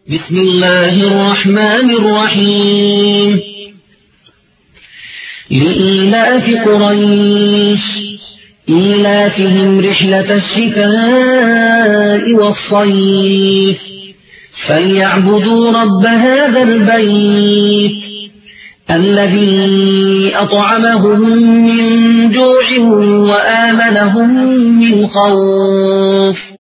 بسم الله الرحمن الرحيم لإيلاف قريش إيلافهم رحلة الشتاء والصيف فليعبدوا رب هذا البيت الذي أطعمهم من جوع وآمنهم من خوف